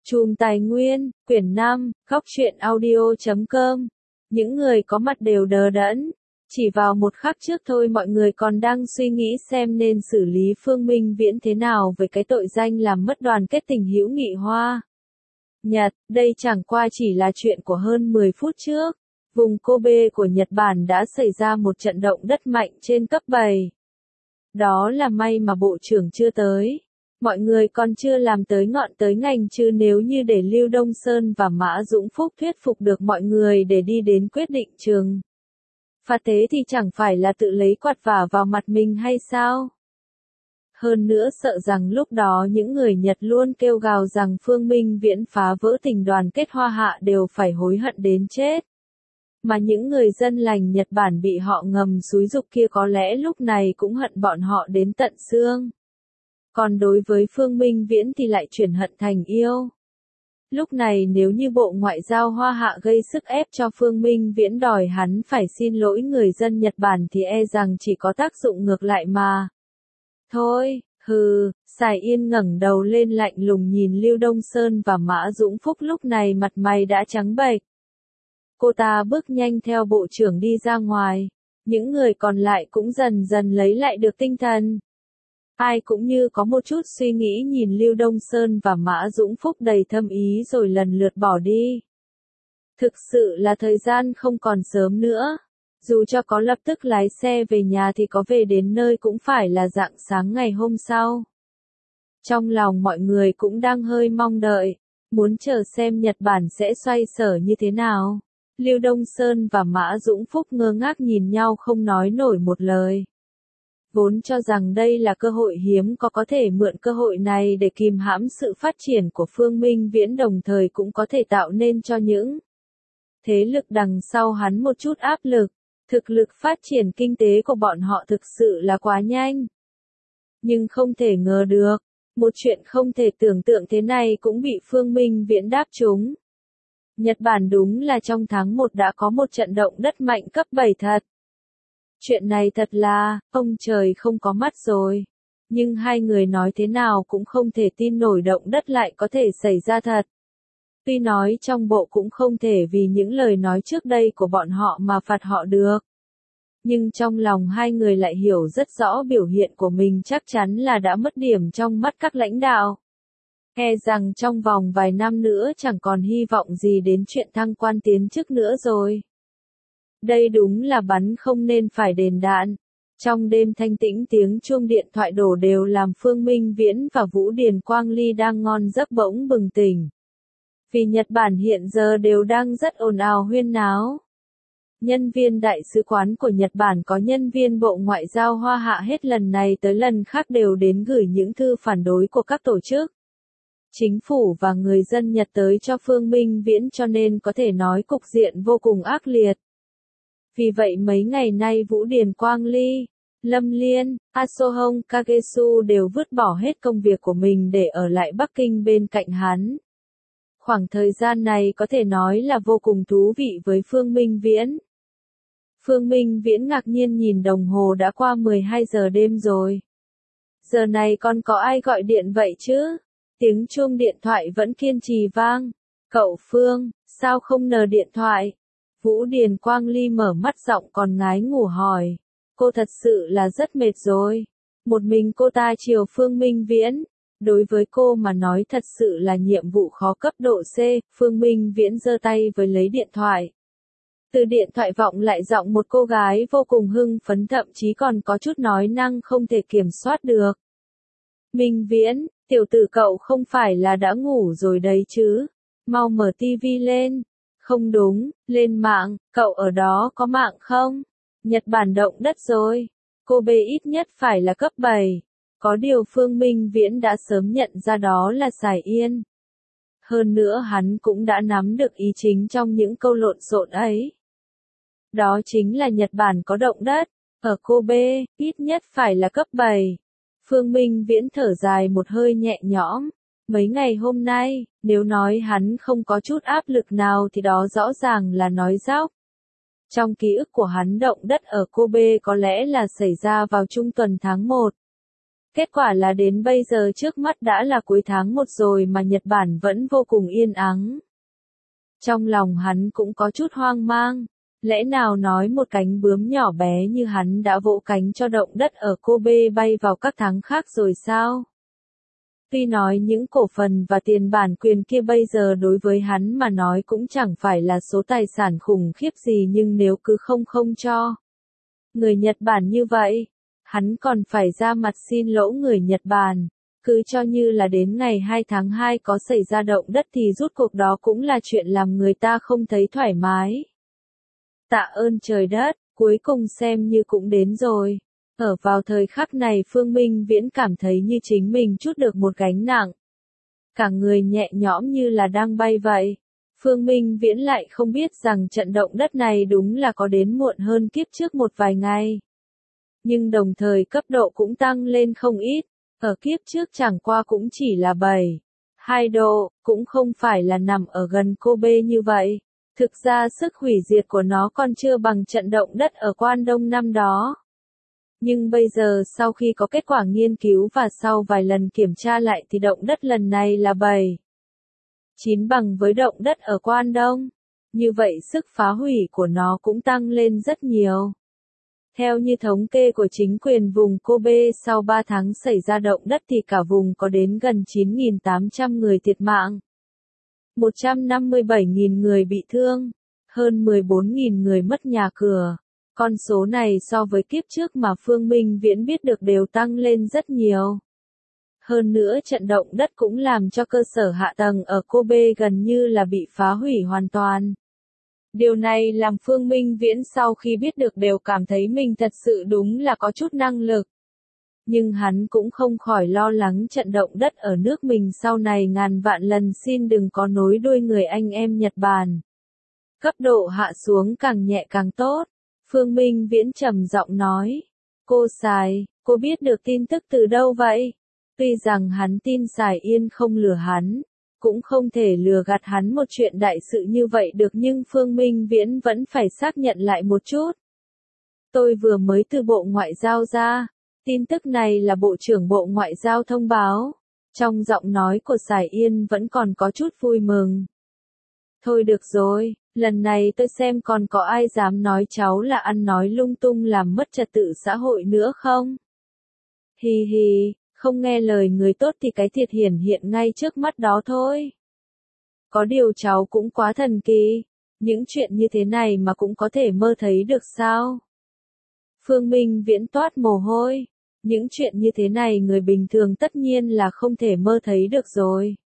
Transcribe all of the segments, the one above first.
Chùm Tài nguyên, quyển 5, góc truyện audio.com. Những người có mặt đều đờ đẫn. Chỉ vào một khắc trước thôi mọi người còn đang suy nghĩ xem nên xử lý Phương Minh Viễn thế nào với cái tội danh làm mất đoàn kết tình hữu nghị Hoa Nhật. Đây chẳng qua chỉ là chuyện của hơn 10 phút trước. Vùng Kobe của Nhật Bản đã xảy ra một trận động đất mạnh trên cấp 7. Đó là may mà Bộ trưởng chưa tới. Mọi người còn chưa làm tới ngọn tới ngành chứ nếu như để Lưu Đông Sơn và Mã Dũng Phúc thuyết phục được mọi người để đi đến quyết định trừng phạt thế thì chẳng phải là tự lấy quạt vả vào mặt mình hay sao? Hơn nữa sợ rằng lúc đó những người Nhật luôn kêu gào rằng Phương Minh Viễn phá vỡ tình đoàn kết Hoa Hạ đều phải hối hận đến chết. Mà những người dân lành Nhật Bản bị họ ngầm xúi giục kia có lẽ lúc này cũng hận bọn họ đến tận xương. Còn đối với Phương Minh Viễn thì lại chuyển hận thành yêu. Lúc này nếu như Bộ Ngoại giao Hoa Hạ gây sức ép cho Phương Minh Viễn đòi hắn phải xin lỗi người dân Nhật Bản thì e rằng chỉ có tác dụng ngược lại mà. Thôi, hừ, Sài Yên ngẩng đầu lên lạnh lùng nhìn Lưu Đông Sơn và Mã Dũng Phúc lúc này mặt mày đã trắng bệch. Cô ta bước nhanh theo bộ trưởng đi ra ngoài. Những người còn lại cũng dần dần lấy lại được tinh thần. Ai cũng như có một chút suy nghĩ nhìn Lưu Đông Sơn và Mã Dũng Phúc đầy thâm ý rồi lần lượt bỏ đi. Thực sự là thời gian không còn sớm nữa. Dù cho có lập tức lái xe về nhà thì có về đến nơi cũng phải là rạng sáng ngày hôm sau. Trong lòng mọi người cũng đang hơi mong đợi, muốn chờ xem Nhật Bản sẽ xoay sở như thế nào. Lưu Đông Sơn và Mã Dũng Phúc ngơ ngác nhìn nhau không nói nổi một lời. Vốn cho rằng đây là cơ hội hiếm có thể mượn cơ hội này để kìm hãm sự phát triển của Phương Minh Viễn đồng thời cũng có thể tạo nên cho những thế lực đằng sau hắn một chút áp lực. Thực lực phát triển kinh tế của bọn họ thực sự là quá nhanh. Nhưng không thể ngờ được, một chuyện không thể tưởng tượng thế này cũng bị Phương Minh Viễn đáp trúng. Nhật Bản đúng là trong tháng 1 đã có một trận động đất mạnh cấp 7 thật. Chuyện này thật là, ông trời không có mắt rồi. Nhưng hai người nói thế nào cũng không thể tin nổi động đất lại có thể xảy ra thật. Tuy nói trong bộ cũng không thể vì những lời nói trước đây của bọn họ mà phạt họ được. Nhưng trong lòng hai người lại hiểu rất rõ biểu hiện của mình chắc chắn là đã mất điểm trong mắt các lãnh đạo. E rằng trong vòng vài năm nữa chẳng còn hy vọng gì đến chuyện thăng quan tiến chức nữa rồi. Đây đúng là bắn không nên phải đền đạn. Trong đêm thanh tĩnh tiếng chuông điện thoại đổ đều làm Phương Minh Viễn và Vũ Điền Quang Ly đang ngon giấc bỗng bừng tỉnh. Vì Nhật Bản hiện giờ đều đang rất ồn ào huyên náo. Nhân viên đại sứ quán của Nhật Bản có nhân viên Bộ Ngoại giao Hoa Hạ hết lần này tới lần khác đều đến gửi những thư phản đối của các tổ chức, chính phủ và người dân Nhật tới cho Phương Minh Viễn cho nên có thể nói cục diện vô cùng ác liệt. Vì vậy mấy ngày nay Vũ Điền Quang Ly, Lâm Liên, Asohong Kagesu đều vứt bỏ hết công việc của mình để ở lại Bắc Kinh bên cạnh hắn. Khoảng thời gian này có thể nói là vô cùng thú vị với Phương Minh Viễn. Phương Minh Viễn ngạc nhiên nhìn đồng hồ đã qua 12 giờ đêm rồi. Giờ này còn có ai gọi điện vậy chứ? Tiếng chuông điện thoại vẫn kiên trì vang. Cậu Phương, sao không nờ điện thoại? Vũ Điền Quang Ly mở mắt giọng còn ngái ngủ hỏi. Cô thật sự là rất mệt rồi. Một mình cô ta chiều Phương Minh Viễn. Đối với cô mà nói thật sự là nhiệm vụ khó cấp độ C. Phương Minh Viễn giơ tay với lấy điện thoại. Từ điện thoại vọng lại giọng một cô gái vô cùng hưng phấn thậm chí còn có chút nói năng không thể kiểm soát được. Minh Viễn, tiểu tử cậu không phải là đã ngủ rồi đấy chứ? Mau mở tivi lên. Không đúng, lên mạng, cậu ở đó có mạng không? Nhật Bản động đất rồi. Kobe ít nhất phải là cấp 7. Có điều Phương Minh Viễn đã sớm nhận ra đó là Sài Yên. Hơn nữa hắn cũng đã nắm được ý chính trong những câu lộn xộn ấy. Đó chính là Nhật Bản có động đất, ở Kobe, ít nhất phải là cấp 7. Phương Minh Viễn thở dài một hơi nhẹ nhõm. Mấy ngày hôm nay, nếu nói hắn không có chút áp lực nào thì đó rõ ràng là nói dóc. Trong ký ức của hắn động đất ở Kobe có lẽ là xảy ra vào trung tuần tháng 1. Kết quả là đến bây giờ trước mắt đã là cuối tháng 1 rồi mà Nhật Bản vẫn vô cùng yên ắng. Trong lòng hắn cũng có chút hoang mang. Lẽ nào nói một cánh bướm nhỏ bé như hắn đã vỗ cánh cho động đất ở Kobe bay vào các tháng khác rồi sao? Tuy nói những cổ phần và tiền bản quyền kia bây giờ đối với hắn mà nói cũng chẳng phải là số tài sản khủng khiếp gì, nhưng nếu cứ không cho người Nhật Bản như vậy, hắn còn phải ra mặt xin lỗi người Nhật Bản. Cứ cho như là đến ngày 2 tháng 2 có xảy ra động đất thì rút cuộc đó cũng là chuyện làm người ta không thấy thoải mái. Tạ ơn trời đất, cuối cùng xem như cũng đến rồi. Ở vào thời khắc này Phương Minh Viễn cảm thấy như chính mình trút được một gánh nặng. Cả người nhẹ nhõm như là đang bay vậy. Phương Minh Viễn lại không biết rằng trận động đất này đúng là có đến muộn hơn kiếp trước một vài ngày. Nhưng đồng thời cấp độ cũng tăng lên không ít. Ở kiếp trước chẳng qua cũng chỉ là 7,2 độ, cũng không phải là nằm ở gần Kobe như vậy. Thực ra sức hủy diệt của nó còn chưa bằng trận động đất ở Quan Đông năm đó. Nhưng bây giờ sau khi có kết quả nghiên cứu và sau vài lần kiểm tra lại thì động đất lần này là 7,9 bằng với động đất ở Quan Đông. Như vậy sức phá hủy của nó cũng tăng lên rất nhiều. Theo như thống kê của chính quyền vùng Kobe, sau 3 tháng xảy ra động đất thì cả vùng có đến gần 9.800 người thiệt mạng, 157.000 người bị thương, hơn 14.000 người mất nhà cửa. Con số này so với kiếp trước mà Phương Minh Viễn biết được đều tăng lên rất nhiều. Hơn nữa trận động đất cũng làm cho cơ sở hạ tầng ở Kobe gần như là bị phá hủy hoàn toàn. Điều này làm Phương Minh Viễn sau khi biết được đều cảm thấy mình thật sự đúng là có chút năng lực. Nhưng hắn cũng không khỏi lo lắng trận động đất ở nước mình sau này ngàn vạn lần xin đừng có nối đuôi người anh em Nhật Bản. Cấp độ hạ xuống càng nhẹ càng tốt. Phương Minh Viễn trầm giọng nói. Cô Sài, cô biết được tin tức từ đâu vậy? Tuy rằng hắn tin Sài Yên không lừa hắn, cũng không thể lừa gạt hắn một chuyện đại sự như vậy được, nhưng Phương Minh Viễn vẫn phải xác nhận lại một chút. Tôi vừa mới từ Bộ Ngoại giao ra. Tin tức này là Bộ trưởng Bộ Ngoại giao thông báo. Trong giọng nói của Sài Yên vẫn còn có chút vui mừng. Thôi được rồi, lần này tôi xem còn có ai dám nói cháu là ăn nói lung tung làm mất trật tự xã hội nữa không? Hì hì, không nghe lời người tốt thì cái thiệt hiển hiện ngay trước mắt đó thôi. Có điều cháu cũng quá thần kỳ, những chuyện như thế này mà cũng có thể mơ thấy được sao? Phương Minh Viễn toát mồ hôi. Những chuyện như thế này người bình thường tất nhiên là không thể mơ thấy được rồi.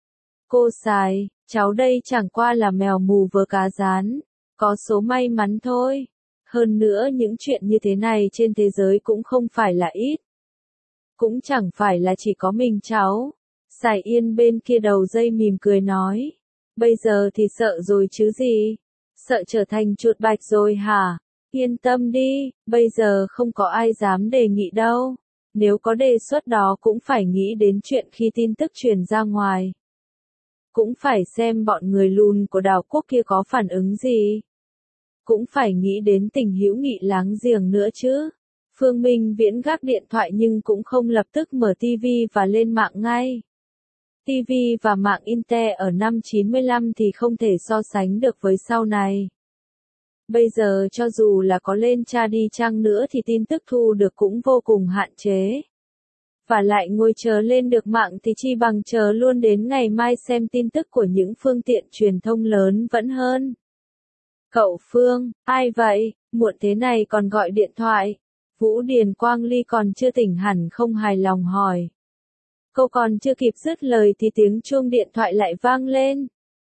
Cô Sài, cháu đây chẳng qua là mèo mù vớ cá rán, có số may mắn thôi. Hơn nữa những chuyện như thế này trên thế giới cũng không phải là ít. Cũng chẳng phải là chỉ có mình cháu. Sài Yên bên kia đầu dây mỉm cười nói. Bây giờ thì sợ rồi chứ gì? Sợ trở thành chuột bạch rồi hả? Yên tâm đi, bây giờ không có ai dám đề nghị đâu. Nếu có đề xuất đó cũng phải nghĩ đến chuyện khi tin tức truyền ra ngoài. Cũng phải xem bọn người lùn của đảo quốc kia có phản ứng gì. Cũng phải nghĩ đến tình hữu nghị láng giềng nữa chứ. Phương Minh Viễn gác điện thoại nhưng cũng không lập tức mở TV và lên mạng ngay. TV và mạng Intel ở năm 95 thì không thể so sánh được với sau này. Bây giờ cho dù là có lên tra đi chăng nữa thì tin tức thu được cũng vô cùng hạn chế. Và lại ngồi chờ lên được mạng thì chi bằng chờ luôn đến ngày mai xem tin tức của những phương tiện truyền thông lớn vẫn hơn. Cậu Phương, ai vậy, muộn thế này còn gọi điện thoại? Vũ Điền Quang Ly còn chưa tỉnh hẳn không hài lòng hỏi. Cô còn chưa kịp dứt lời thì tiếng chuông điện thoại lại vang lên.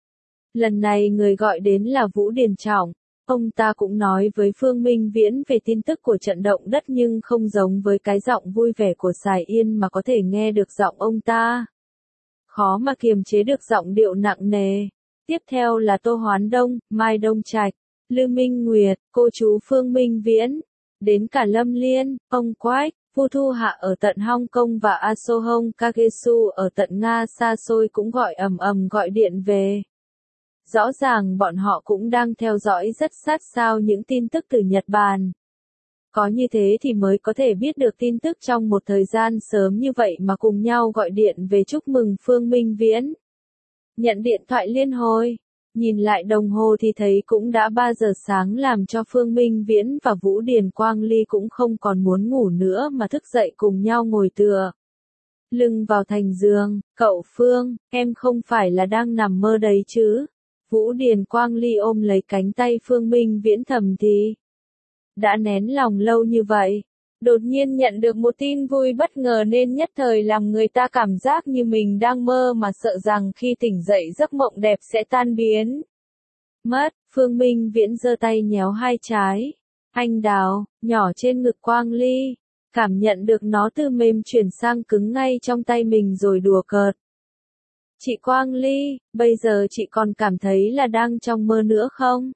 Lần này người gọi đến là Vũ Điền Trọng. Ông ta cũng nói với Phương Minh Viễn về tin tức của trận động đất nhưng không giống với cái giọng vui vẻ của Sài Yên mà có thể nghe được giọng ông ta. Khó mà kiềm chế được giọng điệu nặng nề. Tiếp theo là Tô Hoán Đông, Mai Đông Trạch, Lư Minh Nguyệt, cô chú Phương Minh Viễn. Đến cả Lâm Liên, ông Quách, Vu Thu Hạ ở tận Hong Kong và Asohong Kagesu ở tận Nga xa xôi cũng gọi ầm ầm gọi điện về. Rõ ràng bọn họ cũng đang theo dõi rất sát sao những tin tức từ Nhật Bản. Có như thế thì mới có thể biết được tin tức trong một thời gian sớm như vậy mà cùng nhau gọi điện về chúc mừng Phương Minh Viễn. Nhận điện thoại liên hồi, nhìn lại đồng hồ thì thấy cũng đã 3 giờ sáng làm cho Phương Minh Viễn và Vũ Điền Quang Ly cũng không còn muốn ngủ nữa mà thức dậy cùng nhau ngồi tựa lưng vào thành giường. Cậu Phương, em không phải là đang nằm mơ đấy chứ? Vũ Điền Quang Ly ôm lấy cánh tay Phương Minh Viễn thầm thì. Đã nén lòng lâu như vậy, đột nhiên nhận được một tin vui bất ngờ nên nhất thời làm người ta cảm giác như mình đang mơ mà sợ rằng khi tỉnh dậy giấc mộng đẹp sẽ tan biến mất. Phương Minh Viễn giơ tay nhéo hai trái anh đào nhỏ trên ngực Quang Ly, cảm nhận được nó từ mềm chuyển sang cứng ngay trong tay mình rồi đùa cợt. Chị Quang Ly, bây giờ chị còn cảm thấy là đang trong mơ nữa không?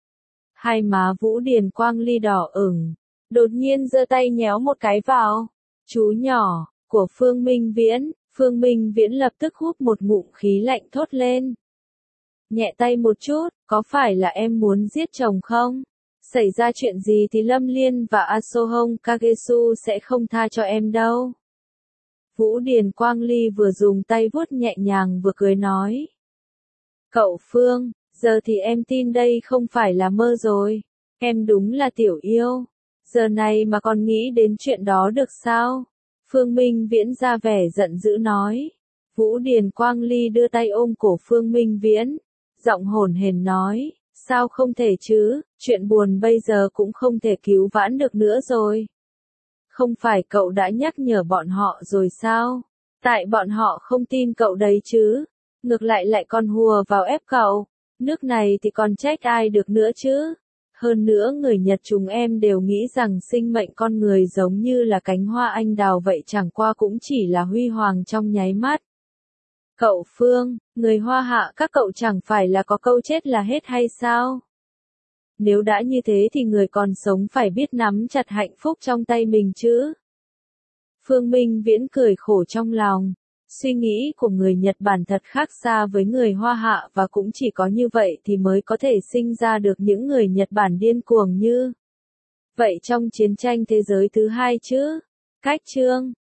Hai má Vũ Điền Quang Ly đỏ ửng, đột nhiên giơ tay nhéo một cái vào chú nhỏ của Phương Minh Viễn. Phương Minh Viễn lập tức hút một ngụm khí lạnh thốt lên. Nhẹ tay một chút, có phải là em muốn giết chồng không? Xảy ra chuyện gì thì Lâm Liên và Asohong Kagesu sẽ không tha cho em đâu. Vũ Điền Quang Ly vừa dùng tay vuốt nhẹ nhàng vừa cười nói. Cậu Phương, giờ thì em tin đây không phải là mơ rồi. Em đúng là tiểu yêu. Giờ này mà còn nghĩ đến chuyện đó được sao? Phương Minh Viễn ra vẻ giận dữ nói. Vũ Điền Quang Ly đưa tay ôm cổ Phương Minh Viễn, giọng hổn hển nói. Sao không thể chứ, chuyện buồn bây giờ cũng không thể cứu vãn được nữa rồi. Không phải cậu đã nhắc nhở bọn họ rồi sao? Tại bọn họ không tin cậu đấy chứ. Ngược lại còn hùa vào ép cậu. Nước này thì còn trách ai được nữa chứ. Hơn nữa người Nhật chúng em đều nghĩ rằng sinh mệnh con người giống như là cánh hoa anh đào vậy, chẳng qua cũng chỉ là huy hoàng trong nháy mắt. Cậu Phương, người Hoa Hạ các cậu chẳng phải là có câu chết là hết hay sao? Nếu đã như thế thì người còn sống phải biết nắm chặt hạnh phúc trong tay mình chứ. Phương Minh Viễn cười khổ trong lòng. Suy nghĩ của người Nhật Bản thật khác xa với người Hoa Hạ và cũng chỉ có như vậy thì mới có thể sinh ra được những người Nhật Bản điên cuồng như vậy trong chiến tranh thế giới thứ hai chứ. Cách chương